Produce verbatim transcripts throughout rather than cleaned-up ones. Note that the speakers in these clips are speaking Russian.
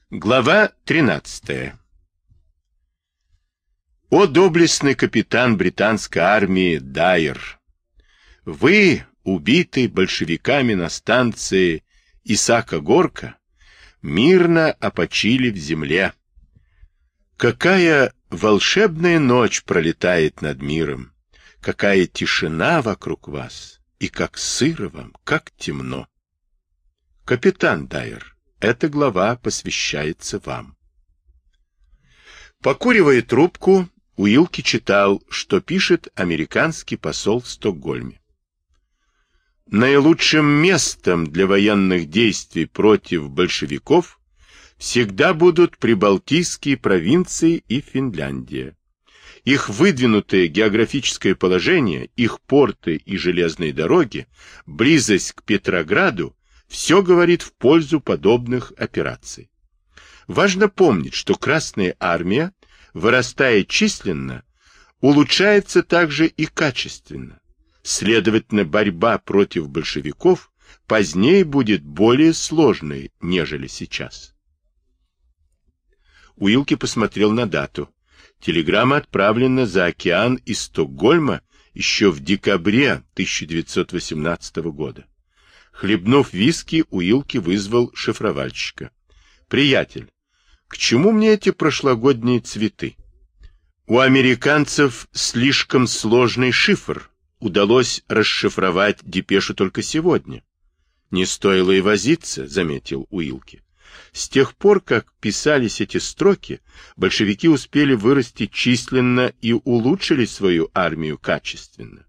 Глава тринадцатая. О доблестный капитан британской армии Дайер! Вы, убитый большевиками на станции Исака-Горка, мирно опочили в земле. Какая волшебная ночь пролетает над миром, какая тишина вокруг вас, и как сыро вам, как темно. Капитан Дайер, эта глава посвящается вам. Покуривая трубку, Уилки читал, что пишет американский посол в Стокгольме. Наилучшим местом для военных действий против большевиков всегда будут прибалтийские провинции и Финляндия. Их выдвинутое географическое положение, их порты и железные дороги, близость к Петрограду все говорит в пользу подобных операций. Важно помнить, что Красная Армия, вырастая численно, улучшается также и качественно. Следовательно, борьба против большевиков позднее будет более сложной, нежели сейчас. Уилки посмотрел на дату. Телеграмма отправлена за океан из Стокгольма еще в декабре тысяча девятьсот восемнадцатого года. Хлебнув виски, Уилки вызвал шифровальщика. «Приятель, к чему мне эти прошлогодние цветы? У американцев слишком сложный шифр. Удалось расшифровать депешу только сегодня». «Не стоило и возиться», — заметил Уилки. «С тех пор, как писались эти строки, большевики успели вырасти численно и улучшили свою армию качественно.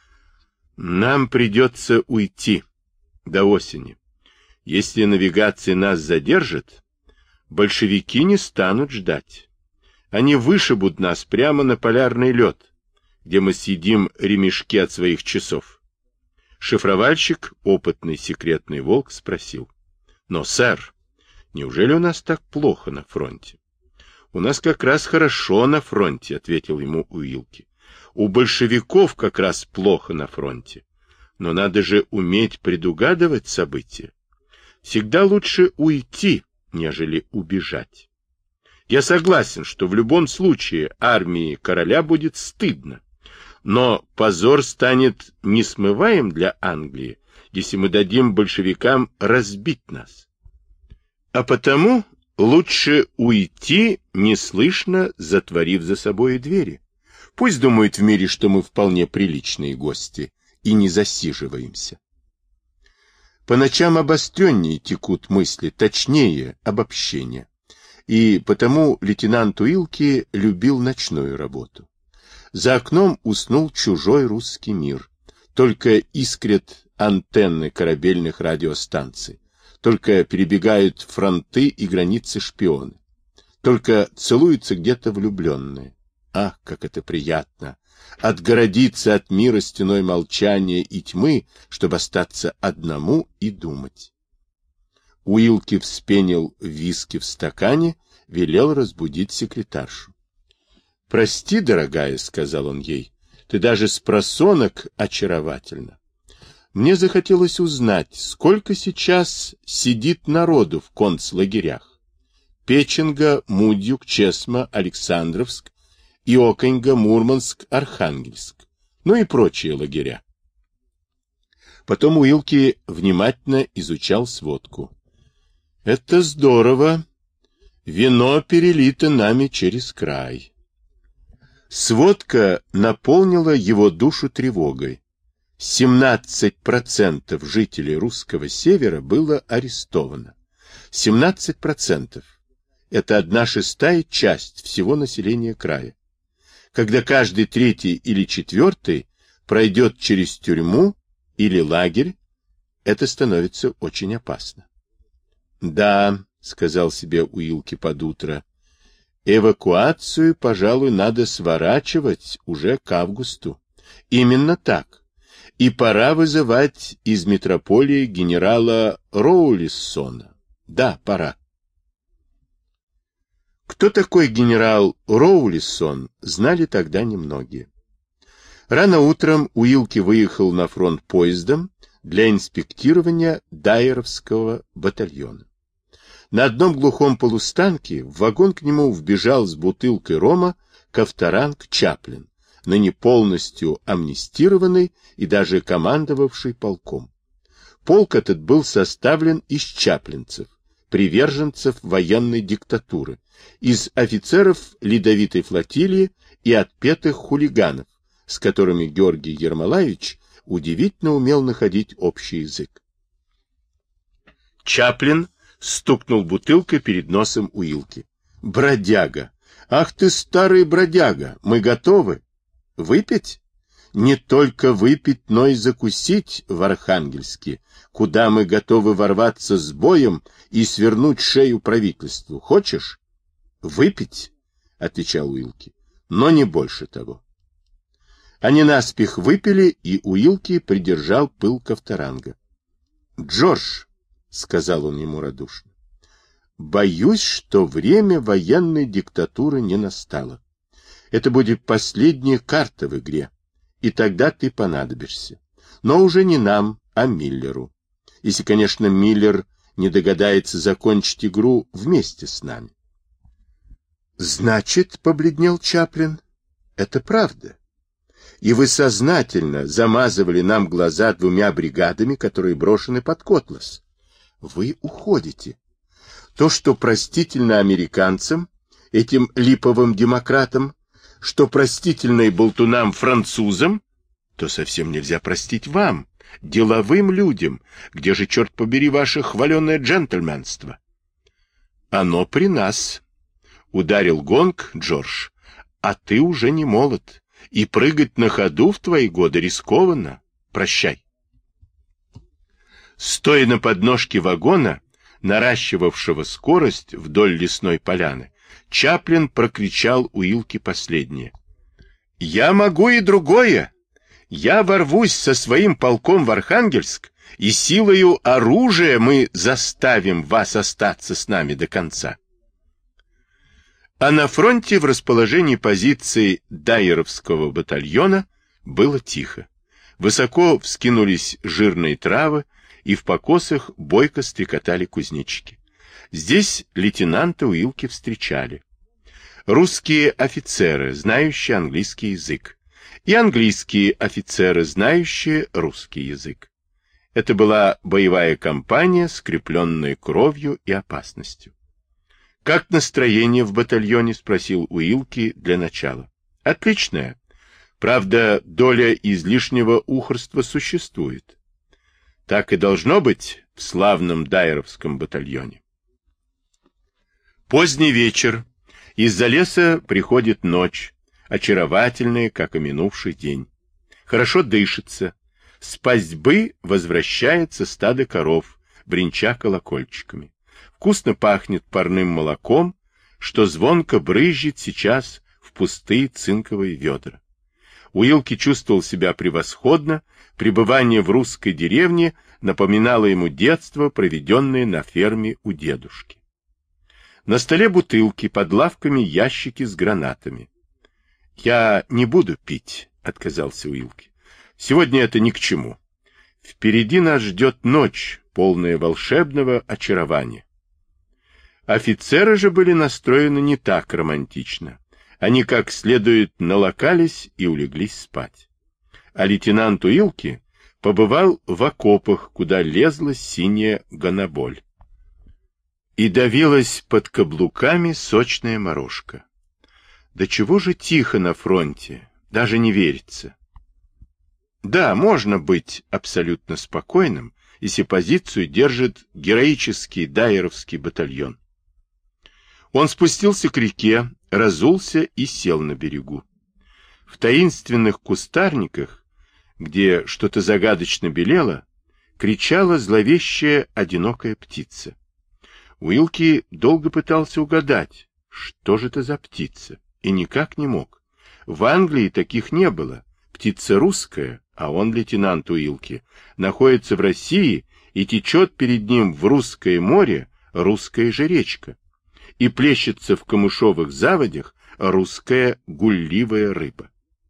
Нам придется уйти до осени. Если навигация нас задержит, большевики не станут ждать. Они вышибут нас прямо на полярный лед, где мы съедим ремешки от своих часов». Шифровальщик, опытный секретный волк, спросил: «Но, сэр, неужели у нас так плохо на фронте?» «У нас как раз хорошо на фронте», — ответил ему Уилки. «У большевиков как раз плохо на фронте. Но надо же уметь предугадывать события. Всегда лучше уйти, нежели убежать. Я согласен, что в любом случае армии короля будет стыдно. Но позор станет несмываем для Англии, если мы дадим большевикам разбить нас. А потому лучше уйти, неслышно затворив за собой двери. Пусть думают в мире, что мы вполне приличные гости, и не засиживаемся. По ночам обостреннее текут мысли, точнее обобщения. И потому лейтенант Уилки любил ночную работу. За окном уснул чужой русский мир. Только искрят антенны корабельных радиостанций. Только перебегают фронты и границы шпионы. Только целуются где-то влюбленные. Ах, как это приятно! Отгородиться от мира стеной молчания и тьмы, чтобы остаться одному и думать. Уилки вспенил виски в стакане, велел разбудить секретаршу. «Прости, дорогая», — сказал он ей, — «ты даже спросонок очаровательна. Мне захотелось узнать, сколько сейчас сидит народу в концлагерях. Печенга, Мудюк, Чесма, Александровск, Иоконьга, Мурманск, Архангельск, ну и прочие лагеря». Потом Уилки внимательно изучал сводку. «Это здорово. Вино перелито нами через край». Сводка наполнила его душу тревогой. семнадцать процентов жителей русского севера было арестовано. семнадцать процентов. Это одна шестая часть всего населения края. Когда каждый третий или четвертый пройдет через тюрьму или лагерь, это становится очень опасно. «Да», — сказал себе Уилки под утро, — «эвакуацию, пожалуй, надо сворачивать уже к августу. Именно так. И пора вызывать из метрополии генерала Роулиссона. Да, пора». Кто такой генерал Роулиссон, знали тогда немногие. Рано утром Уилки выехал на фронт поездом для инспектирования Дайеровского батальона. На одном глухом полустанке в вагон к нему вбежал с бутылкой рома Ковторанг Чаплин, ныне полностью амнистированный и даже командовавший полком. Полк этот был составлен из чаплинцев, приверженцев военной диктатуры, из офицеров ледовитой флотилии и отпетых хулиганов, с которыми Георгий Ермолаевич удивительно умел находить общий язык. Чаплин стукнул бутылкой перед носом Уилки. «Бродяга! Ах ты, старый бродяга! Мы готовы! Выпить? Не только выпить, но и закусить в Архангельске, куда мы готовы ворваться с боем и свернуть шею правительству. Хочешь?» «Выпить?» — отвечал Уилки. «Но не больше того». Они наспех выпили, и Уилки придержал пыл Ковторанга. «Джордж», — сказал он ему радушно, — «боюсь, что время военной диктатуры не настало. Это будет последняя карта в игре, и тогда ты понадобишься. Но уже не нам, а Миллеру. Если, конечно, Миллер не догадается закончить игру вместе с нами». «Значит, — побледнел Чаплин, — это правда. И вы сознательно замазывали нам глаза двумя бригадами, которые брошены под Котлас. Вы уходите. То, что простительно американцам, этим липовым демократам, что простительно и болтунам-французам, то совсем нельзя простить вам, деловым людям. Где же, черт побери, ваше хваленое джентльменство?» «Оно при нас», — ударил гонг Джордж, — «а ты уже не молод, и прыгать на ходу в твои годы рискованно. Прощай». Стоя на подножке вагона, наращивавшего скорость вдоль лесной поляны, Чаплин прокричал Уилки последнее. «Я могу и другое. Я ворвусь со своим полком в Архангельск, и силою оружия мы заставим вас остаться с нами до конца». А на фронте в расположении позиций Дайеровского батальона было тихо. Высоко вскинулись жирные травы, и в покосах бойко стрекотали кузнечики. Здесь лейтенанта Уилки встречали. Русские офицеры, знающие английский язык, и английские офицеры, знающие русский язык. Это была боевая кампания, скрепленная кровью и опасностью. «Как настроение в батальоне?» — спросил Уилки для начала. «Отличное. Правда, доля излишнего ухорства существует. Так и должно быть в славном Дайеровском батальоне». Поздний вечер. Из-за леса приходит ночь, очаровательная, как и минувший день. Хорошо дышится. С пастьбы возвращается стадо коров, бренча колокольчиками. Вкусно пахнет парным молоком, что звонко брызжет сейчас в пустые цинковые ведра. Уилки чувствовал себя превосходно, пребывание в русской деревне напоминало ему детство, проведенное на ферме у дедушки. На столе бутылки, под лавками ящики с гранатами. «Я не буду пить», — отказался Уилки. «Сегодня это ни к чему. Впереди нас ждет ночь, полная волшебного очарования». Офицеры же были настроены не так романтично. Они как следует налокались и улеглись спать. А лейтенант Уилки побывал в окопах, куда лезла синяя гоноболь. И давилась под каблуками сочная морожка. Да чего же тихо на фронте, даже не верится. Да, можно быть абсолютно спокойным, если позицию держит героический дайеровский батальон. Он спустился к реке, разулся и сел на берегу. В таинственных кустарниках, где что-то загадочно белело, кричала зловещая одинокая птица. Уилки долго пытался угадать, что же это за птица, и никак не мог. В Англии таких не было. Птица русская, а он, лейтенант Уилки, находится в России, и течет перед ним в русское море русская же речка, и плещется в камышовых заводях русская гулливая рыба.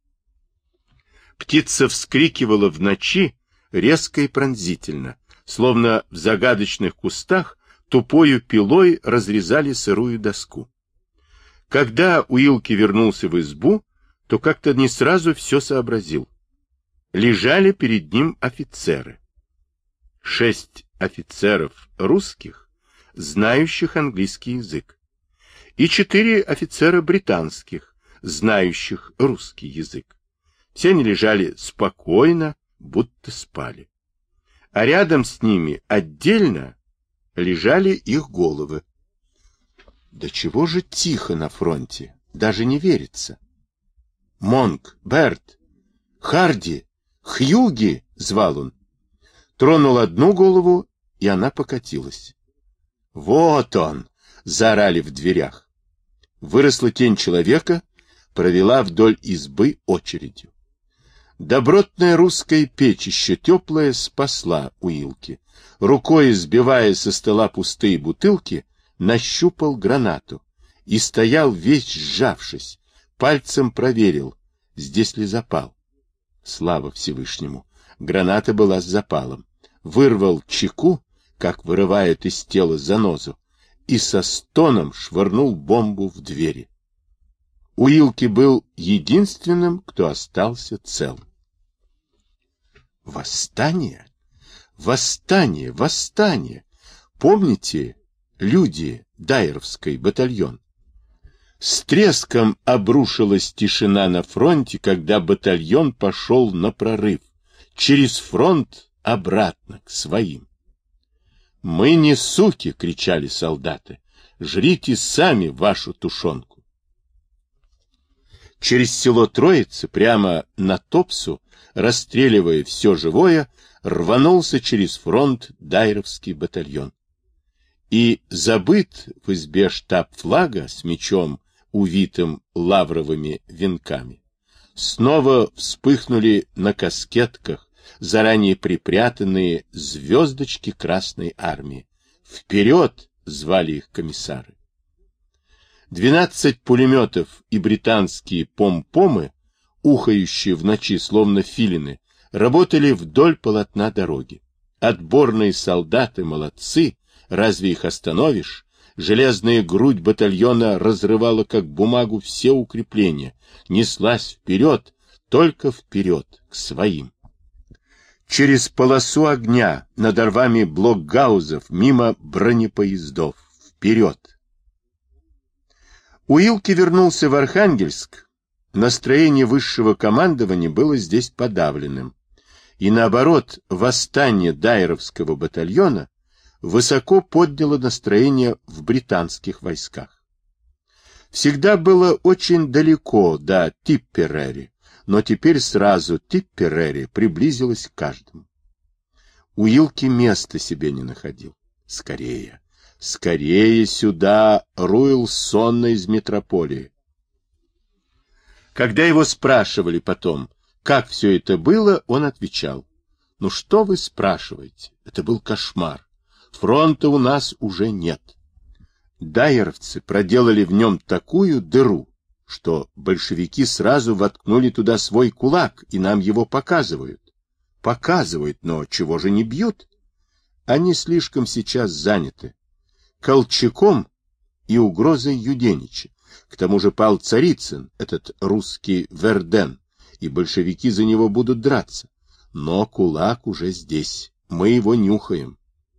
Птица вскрикивала в ночи резко и пронзительно, словно в загадочных кустах тупою пилой разрезали сырую доску. Когда Уилки вернулся в избу, то как-то не сразу все сообразил. Лежали перед ним офицеры. Шесть офицеров русских, знающих английский язык, и четыре офицера британских, знающих русский язык. Все они лежали спокойно, будто спали. А рядом с ними отдельно лежали их головы. Да чего же тихо на фронте, даже не верится. Монк, Берт, Харди, Хьюги, звал он. Тронул одну голову, и она покатилась. Вот он, заорали в дверях. Выросла тень человека, провела вдоль избы очередью. Добротная русская печь, еще теплая, спасла Уилки. Рукой, сбивая со стола пустые бутылки, нащупал гранату и стоял весь сжавшись, пальцем проверил, здесь ли запал. Слава Всевышнему! Граната была с запалом. Вырвал чеку, как вырывает из тела занозу, и со стоном швырнул бомбу в двери. Уилки был единственным, кто остался цел. Восстание! Восстание! Восстание! Помните, люди, Дайеровский батальон? С треском обрушилась тишина на фронте, когда батальон пошел на прорыв, через фронт обратно к своим. «Мы не суки!» — кричали солдаты. «Жрите сами вашу тушенку!» Через село Троицы, прямо на Топсу, расстреливая все живое, рванулся через фронт Дайеровский батальон. И забыт в избе штаб флага с мечом, увитым лавровыми венками. Снова вспыхнули на каскетках заранее припрятанные звездочки Красной Армии. «Вперед!» — звали их комиссары. Двенадцать пулеметов и британские пом-помы, ухающие в ночи словно филины, работали вдоль полотна дороги. Отборные солдаты молодцы, разве их остановишь? Железная грудь батальона разрывала как бумагу все укрепления, неслась вперед, только вперед, к своим. Через полосу огня, над рвами блокгаузов, мимо бронепоездов, вперед. Уилки вернулся в Архангельск. Настроение высшего командования было здесь подавленным. И наоборот, восстание Дайеровского батальона высоко подняло настроение в британских войсках. Всегда было очень далеко до Типперери, но теперь сразу Типперери приблизилась к каждому. Уилки места себе не находил. Скорее, скорее сюда, Руэлсона из метрополии. Когда его спрашивали потом, как все это было, он отвечал: «Ну что вы спрашиваете? Это был кошмар. Фронта у нас уже нет». Дайеровцы проделали в нем такую дыру, что большевики сразу воткнули туда свой кулак, и нам его показывают. Показывают, но чего же не бьют? Они слишком сейчас заняты Колчаком и угрозой Юденича. К тому же пал Царицын, этот русский Верден, и большевики за него будут драться. Но кулак уже здесь, мы его нюхаем.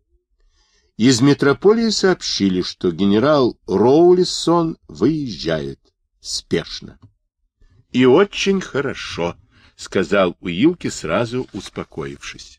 Из метрополии сообщили, что генерал Роулисон выезжает спешно. — И очень хорошо, — сказал Уилки, сразу успокоившись.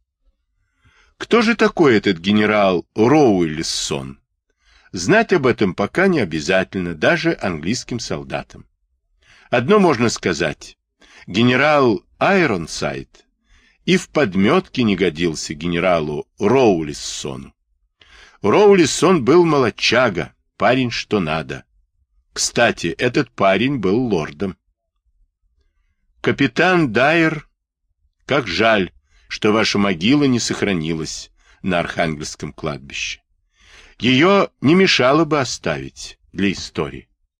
Кто же такой этот генерал Роулисон? Знать об этом пока не обязательно, даже английским солдатам. Одно можно сказать. Генерал Айронсайд и в подметке не годился генералу Роулиссону. Роулиссон был молодчага, парень что надо. Кстати, этот парень был лордом. Капитан Дайер, как жаль, что ваша могила не сохранилась на Архангельском кладбище. Ее не мешало бы оставить для истории.